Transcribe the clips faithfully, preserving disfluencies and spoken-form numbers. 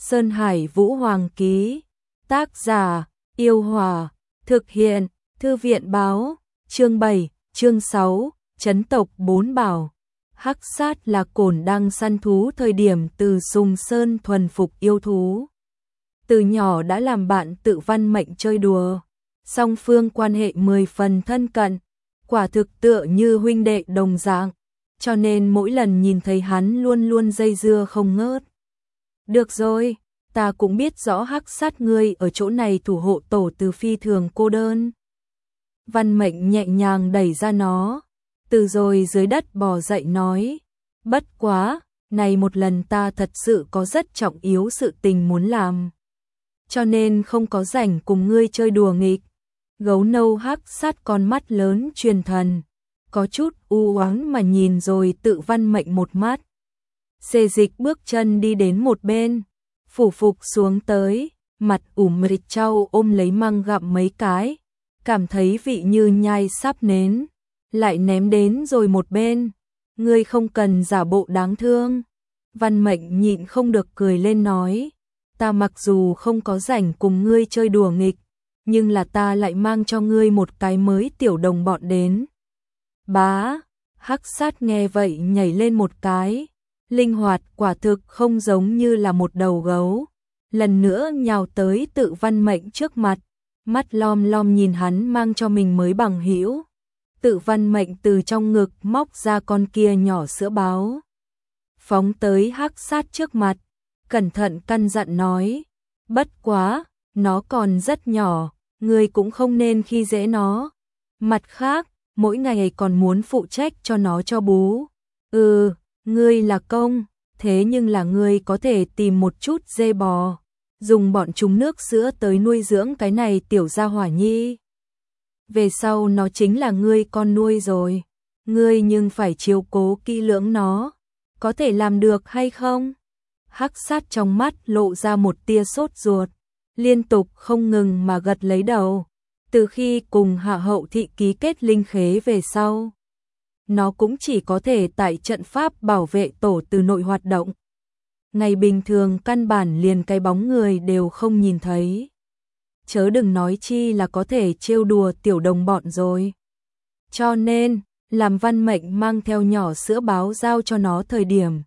Sơn Hải Vũ Hoàng ký. Tác giả, Yêu Hòa. Thực hiện, Thư viện báo. Chương bảy, chương sáu, Trấn tộc bốn bảo. Hắc Sát là cổn đang săn thú thời điểm từ Sùng Sơn thuần phục yêu thú. Từ nhỏ đã làm bạn Tự Văn Mệnh chơi đùa. Song phương quan hệ mười phần thân cận, quả thực tựa như huynh đệ đồng dạng, cho nên mỗi lần nhìn thấy hắn luôn luôn dây dưa không ngớt. Được rồi, ta cũng biết rõ Hắc Sát ngươi ở chỗ này thủ hộ tổ từ phi thường cô đơn. Văn Mệnh nhẹ nhàng đẩy ra nó, từ rồi dưới đất bò dậy nói, bất quá, này một lần ta thật sự có rất trọng yếu sự tình muốn làm, cho nên không có rảnh cùng ngươi chơi đùa nghịch. Gấu nâu Hắc Sát con mắt lớn truyền thần, có chút u oán mà nhìn rồi Tự Văn Mệnh một mắt. Xê Dịch bước chân đi đến một bên, phủ phục xuống tới, mặt ủm mịt trao ôm lấy măng gặm mấy cái, cảm thấy vị như nhai sắp nến, lại ném đến rồi một bên. Ngươi không cần giả bộ đáng thương. Văn Mệnh nhịn không được cười lên nói, ta mặc dù không có rảnh cùng ngươi chơi đùa nghịch, nhưng là ta lại mang cho ngươi một cái mới tiểu đồng bọn đến. Bá, Hắc Sát nghe vậy nhảy lên một cái, linh hoạt quả thực không giống như là một đầu gấu, lần nữa nhào tới Tự Văn Mệnh trước mặt, mắt lom lom nhìn hắn mang cho mình mới bằng hữu. Tự Văn Mệnh từ trong ngực móc ra con kia nhỏ sữa báo, phóng tới Hắc Sát trước mặt, cẩn thận căn dặn nói, bất quá, nó còn rất nhỏ, ngươi cũng không nên khi dễ nó. Mặt khác, mỗi ngày còn muốn phụ trách cho nó cho bú. Ừ, ngươi là công, thế nhưng là ngươi có thể tìm một chút dê bò, dùng bọn chúng nước sữa tới nuôi dưỡng cái này tiểu gia hỏa nhi. Về sau nó chính là ngươi con nuôi rồi, ngươi nhưng phải chiếu cố kỹ lưỡng nó, có thể làm được hay không? Hắc Sát trong mắt lộ ra một tia sốt ruột, liên tục không ngừng mà gật lấy đầu. Từ khi cùng Hạ Hậu thị ký kết linh khế về sau, nó cũng chỉ có thể tại trận pháp bảo vệ tổ từ nội hoạt động. Ngày bình thường căn bản liền cái bóng người đều không nhìn thấy, chớ đừng nói chi là có thể trêu đùa tiểu đồng bọn rồi. Cho nên, làm Văn Mệnh mang theo nhỏ sữa báo giao cho nó thời điểm,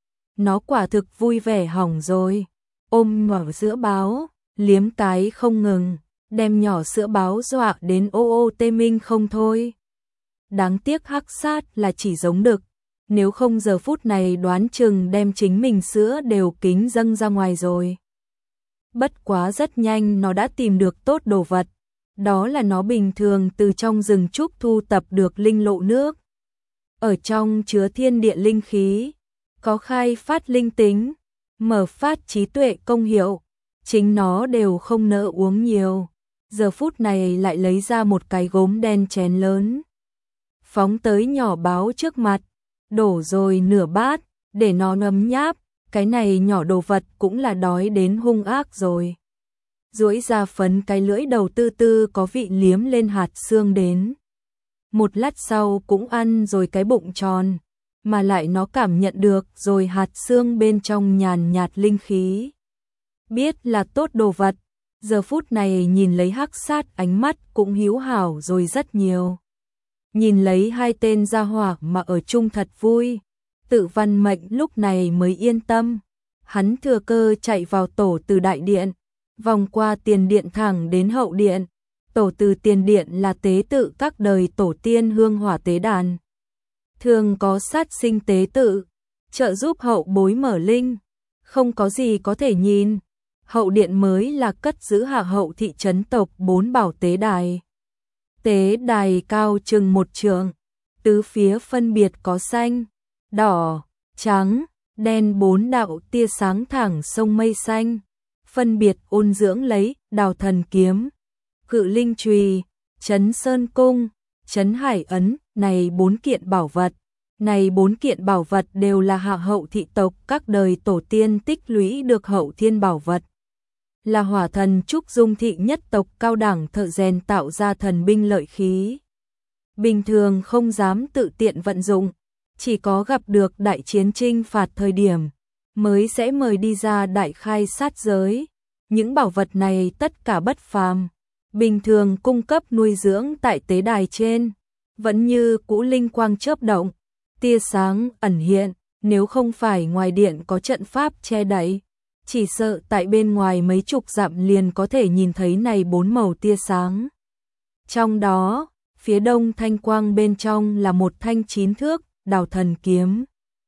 nó quả thực vui vẻ hỏng rồi, ôm mở sữa báo, liếm cái không ngừng, đem nhỏ sữa báo dọa đến ô ô tê minh không thôi. Đáng tiếc Hắc Sát là chỉ giống đực, nếu không giờ phút này đoán chừng đem chính mình sữa đều kính dâng ra ngoài rồi. Bất quá rất nhanh nó đã tìm được tốt đồ vật, đó là nó bình thường từ trong rừng trúc thu tập được linh lộ nước. Ở trong chứa thiên địa linh khí, có khai phát linh tính, mở phát trí tuệ công hiệu, chính nó đều không nỡ uống nhiều. Giờ phút này lại lấy ra một cái gốm đen chén lớn, phóng tới nhỏ báo trước mặt, đổ rồi nửa bát, để nó ngấm nháp, cái này nhỏ đồ vật cũng là đói đến hung ác rồi. Duỗi ra phấn cái lưỡi đầu tư tư có vị liếm lên hạt xương đến. Một lát sau cũng ăn rồi cái bụng tròn, mà lại nó cảm nhận được rồi hạt xương bên trong nhàn nhạt linh khí. Biết là tốt đồ vật, giờ phút này nhìn lấy Hắc Sát ánh mắt cũng hiếu hảo rồi rất nhiều. Nhìn lấy hai tên gia hỏa mà ở chung thật vui, Tự Văn Mệnh lúc này mới yên tâm. Hắn thừa cơ chạy vào tổ từ đại điện, vòng qua tiền điện thẳng đến hậu điện. Tổ từ tiền điện là tế tự các đời tổ tiên hương hỏa tế đàn. Thường có sát sinh tế tự, trợ giúp hậu bối mở linh, không có gì có thể nhìn. Hậu điện mới là cất giữ Hạ Hậu thị trấn tộc bốn bảo tế đài. Tế đài cao chừng một trượng, tứ phía phân biệt có xanh, đỏ, trắng, đen bốn đạo tia sáng thẳng sông mây xanh, phân biệt ôn dưỡng lấy Đào Thần kiếm, Cự Linh chùy, Trấn Sơn cung, Trấn Hải ấn, này bốn kiện bảo vật. Này bốn kiện bảo vật đều là Hạ Hậu thị tộc các đời tổ tiên tích lũy được hậu thiên bảo vật. Là hỏa thần trúc dung thị nhất tộc cao đẳng thợ rèn tạo ra thần binh lợi khí. Bình thường không dám tự tiện vận dụng, chỉ có gặp được đại chiến chinh phạt thời điểm mới sẽ mời đi ra đại khai sát giới. Những bảo vật này tất cả bất phàm, bình thường cung cấp nuôi dưỡng tại tế đài trên, vẫn như cũ linh quang chớp động, tia sáng ẩn hiện, nếu không phải ngoài điện có trận pháp che đậy, chỉ sợ tại bên ngoài mấy chục dặm liền có thể nhìn thấy này bốn màu tia sáng. Trong đó, phía đông thanh quang bên trong là một thanh chín thước, Đào Thần kiếm.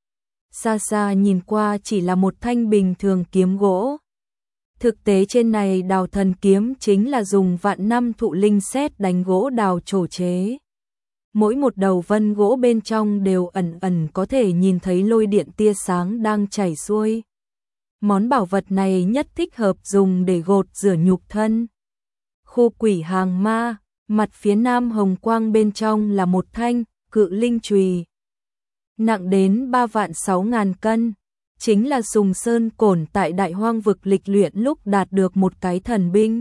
Xa xa nhìn qua chỉ là một thanh bình thường kiếm gỗ. Thực tế trên này Đào Thần kiếm chính là dùng vạn năm thụ linh sét đánh gỗ đào trổ chế. Mỗi một đầu vân gỗ bên trong đều ẩn ẩn có thể nhìn thấy lôi điện tia sáng đang chảy xuôi. Món bảo vật này nhất thích hợp dùng để gột rửa nhục thân. Khu quỷ hàng ma, mặt phía nam hồng quang bên trong là một thanh cự linh chùy, nặng đến ba vạn sáu ngàn cân, chính là Sùng Sơn Cổn tại Đại Hoang vực lịch luyện lúc đạt được một cái thần binh.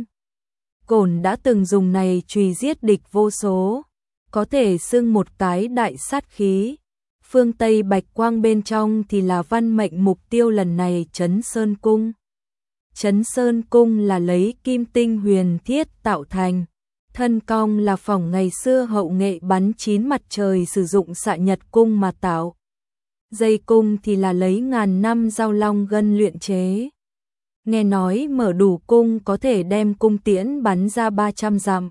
Cổn đã từng dùng này chùy giết địch vô số, có thể xưng một cái đại sát khí. Phương Tây bạch quang bên trong thì là văn mệnh mục tiêu lần này Trấn Sơn Cung. Trấn Sơn Cung là lấy kim tinh huyền thiết tạo thành, thân cong là phỏng ngày xưa hậu nghệ bắn chín mặt trời sử dụng xạ nhật cung mà tạo. Dây cung thì là lấy ngàn năm dao long gân luyện chế. Nghe nói mở đủ cung có thể đem cung tiễn bắn ra ba trăm dặm.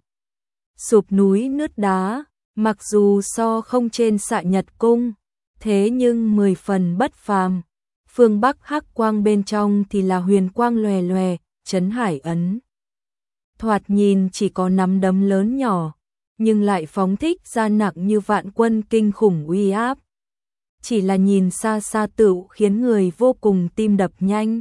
Sụp núi nứt đá, mặc dù so không trên xạ nhật cung, thế nhưng mười phần bất phàm. Phương Bắc hắc quang bên trong thì là huyền quang lòe lòe, Trấn Hải ấn. Thoạt nhìn chỉ có nắm đấm lớn nhỏ, nhưng lại phóng thích ra nặng như vạn quân kinh khủng uy áp. Chỉ là nhìn xa xa tựu khiến người vô cùng tim đập nhanh.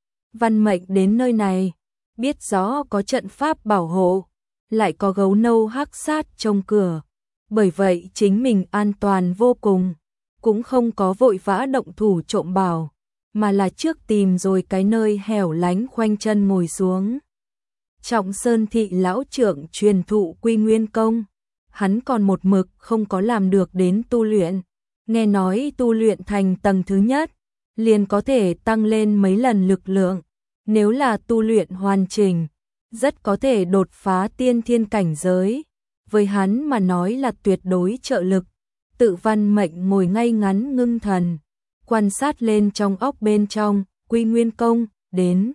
Văn Mệnh đến nơi này, biết rõ có trận pháp bảo hộ, lại có gấu nâu hắc sát trong cửa, bởi vậy chính mình an toàn vô cùng, cũng không có vội vã động thủ trộm bảo, mà là trước tìm rồi cái nơi hẻo lánh khoanh chân ngồi xuống. Trọng Sơn thị lão trưởng truyền thụ Quy Nguyên công, hắn còn một mực không có làm được đến tu luyện, nghe nói tu luyện thành tầng thứ nhất, liền có thể tăng lên mấy lần lực lượng, nếu là tu luyện hoàn chỉnh, rất có thể đột phá tiên thiên cảnh giới, với hắn mà nói là tuyệt đối trợ lực. Tự Văn Mệnh ngồi ngay ngắn ngưng thần, quan sát lên trong óc bên trong, Quy Nguyên công, đến.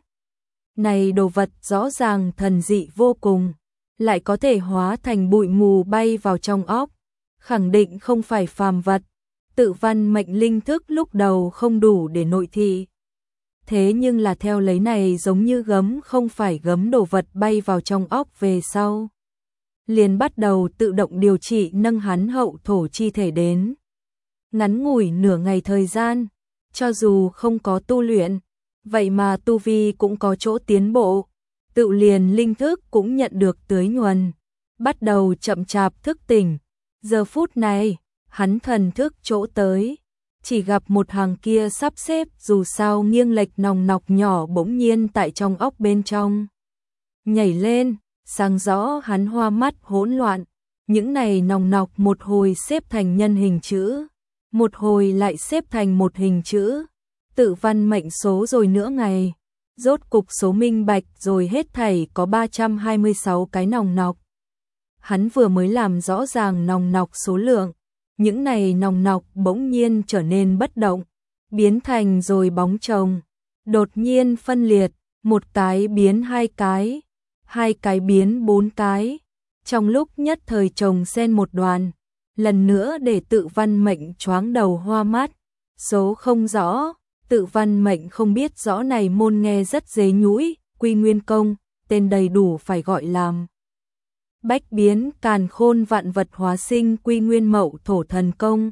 Này đồ vật rõ ràng thần dị vô cùng, lại có thể hóa thành bụi mù bay vào trong óc, khẳng định không phải phàm vật. Tự Văn Mệnh linh thức lúc đầu không đủ để nội thị. Thế nhưng là theo lấy này giống như gấm không phải gấm đồ vật bay vào trong óc về sau, liền bắt đầu tự động điều trị nâng hắn hậu thổ chi thể đến. Ngắn ngủi nửa ngày thời gian, cho dù không có tu luyện, vậy mà tu vi cũng có chỗ tiến bộ, tự liền linh thức cũng nhận được tưới nhuần, bắt đầu chậm chạp thức tỉnh. Giờ phút này, hắn thần thức chỗ tới, chỉ gặp một hàng kia sắp xếp dù sao nghiêng lệch nòng nọc nhỏ bỗng nhiên tại trong óc bên trong. Nhảy lên, sáng rõ hắn hoa mắt hỗn loạn, những này nòng nọc một hồi xếp thành nhân hình chữ, một hồi lại xếp thành một hình chữ, tự văn mệnh số rồi nữa ngày, rốt cục số minh bạch rồi hết thảy có ba trăm hai mươi sáu cái nòng nọc. Hắn vừa mới làm rõ ràng nòng nọc số lượng, những này nòng nọc bỗng nhiên trở nên bất động, biến thành rồi bóng chồng, đột nhiên phân liệt, một cái biến hai cái, hai cái biến bốn cái, trong lúc nhất thời chồng xen một đoàn, lần nữa để tự văn mệnh choáng đầu hoa mắt, số không rõ, tự văn mệnh không biết rõ này môn nghe rất dế nhũi, Quy Nguyên công, tên đầy đủ phải gọi làm Bách biến càn khôn vạn vật hóa sinh Quy Nguyên mậu thổ thần công.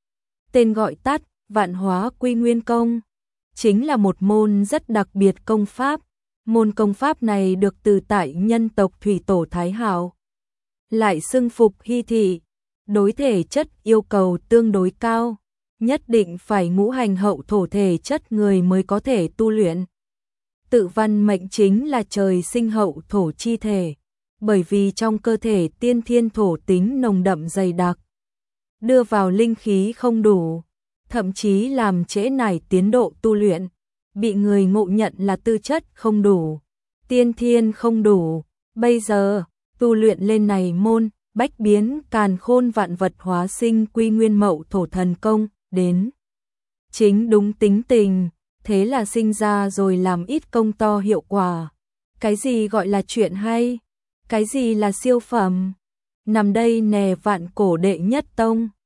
Tên gọi tắt, vạn hóa Quy Nguyên công, chính là một môn rất đặc biệt công pháp. Môn công pháp này được từ tại nhân tộc thủy tổ Thái Hạo, lại xưng phục hy thị, đối thể chất yêu cầu tương đối cao, nhất định phải ngũ hành hậu thổ thể chất người mới có thể tu luyện. Tự văn mệnh chính là trời sinh hậu thổ chi thể, bởi vì trong cơ thể tiên thiên thổ tính nồng đậm dày đặc, đưa vào linh khí không đủ, thậm chí làm trễ nải tiến độ tu luyện, bị người ngộ nhận là tư chất không đủ, tiên thiên không đủ, bây giờ, tu luyện lên này môn, bách biến càn khôn vạn vật hóa sinh quy nguyên mậu thổ thần công, đến. Chính đúng tính tình, thế là sinh ra rồi làm ít công to hiệu quả. Cái gì gọi là chuyện hay? Cái gì là siêu phẩm? Nằm đây nè vạn cổ đệ nhất tông.